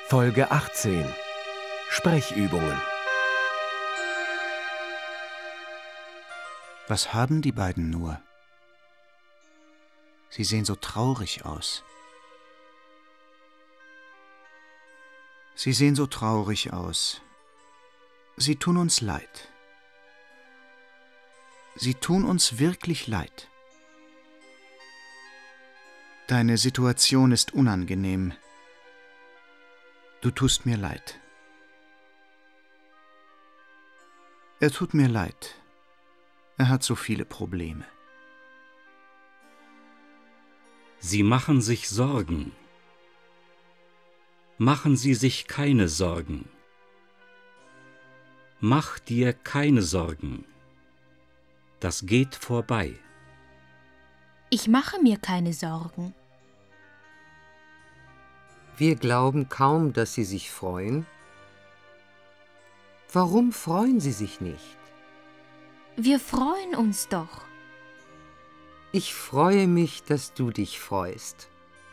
Folge 18. Sprechübungen. Was haben die beiden nur? Sie sehen so traurig aus. Sie sehen so traurig aus. Sie tun uns leid. Sie tun uns wirklich leid. Deine Situation ist unangenehm. Du tust mir leid. Er tut mir leid. Er hat so viele Probleme. Sie machen sich Sorgen. Machen Sie sich keine Sorgen. Mach dir keine Sorgen. Das geht vorbei. Ich mache mir keine Sorgen. Wir glauben kaum, dass Sie sich freuen. Warum freuen Sie sich nicht? Wir freuen uns doch. Ich freue mich, dass du dich freust.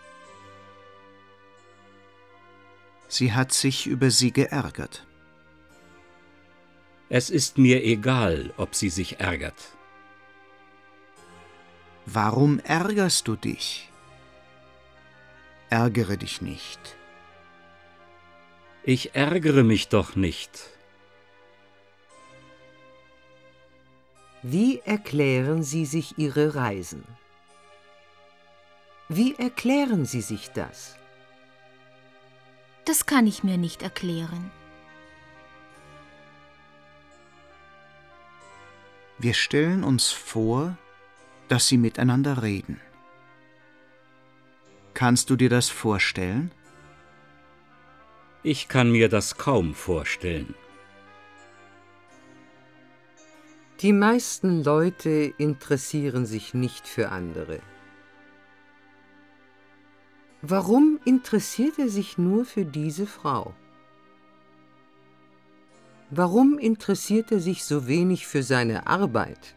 Sie hat sich über sie geärgert. Es ist mir egal, ob sie sich ärgert. Warum ärgerst du dich? Ärgere dich nicht. Ich ärgere mich doch nicht. Wie erklären Sie sich Ihre Reisen? Wie erklären Sie sich das? Das kann ich mir nicht erklären. Wir stellen uns vor, dass sie miteinander reden. Kannst du dir das vorstellen? Ich kann mir das kaum vorstellen. Die meisten Leute interessieren sich nicht für andere. Warum interessiert er sich nur für diese Frau? Warum interessiert er sich so wenig für seine Arbeit?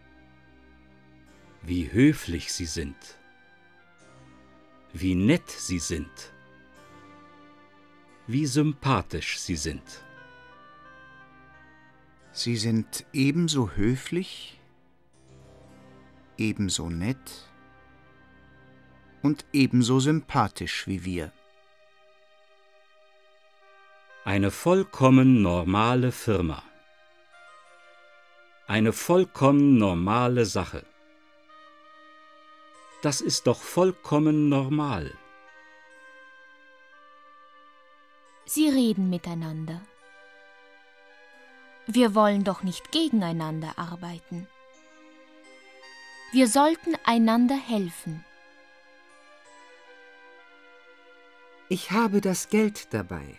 Wie höflich Sie sind. Wie nett Sie sind. Wie sympathisch Sie sind. Sie sind ebenso höflich, ebenso nett und ebenso sympathisch wie wir. Eine vollkommen normale Firma. Eine vollkommen normale Sache. Das ist doch vollkommen normal. Sie reden miteinander. Wir wollen doch nicht gegeneinander arbeiten. Wir sollten einander helfen. Ich habe das Geld dabei.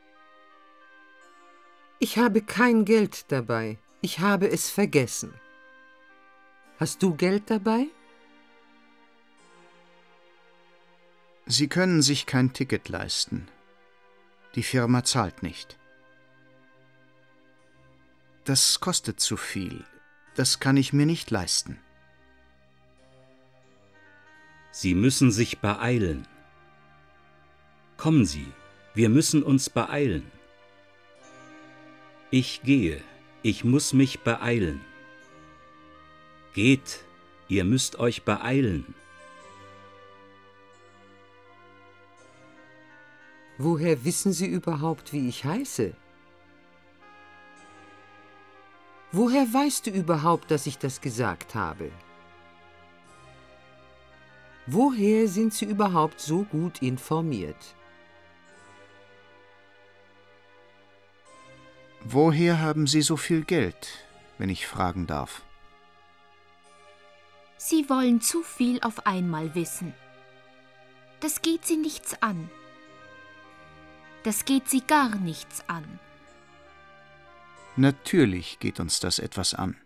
Ich habe kein Geld dabei. Ich habe es vergessen. Hast du Geld dabei? Sie können sich kein Ticket leisten. Die Firma zahlt nicht. Das kostet zu viel. Das kann ich mir nicht leisten. Sie müssen sich beeilen. Kommen Sie, wir müssen uns beeilen. Ich gehe, ich muss mich beeilen. Geht, ihr müsst euch beeilen. Woher wissen Sie überhaupt, wie ich heiße? Woher weißt du überhaupt, dass ich das gesagt habe? Woher sind Sie überhaupt so gut informiert? Woher haben Sie so viel Geld, wenn ich fragen darf? Sie wollen zu viel auf einmal wissen. Das geht Sie nichts an. Das geht Sie gar nichts an. Natürlich geht uns das etwas an.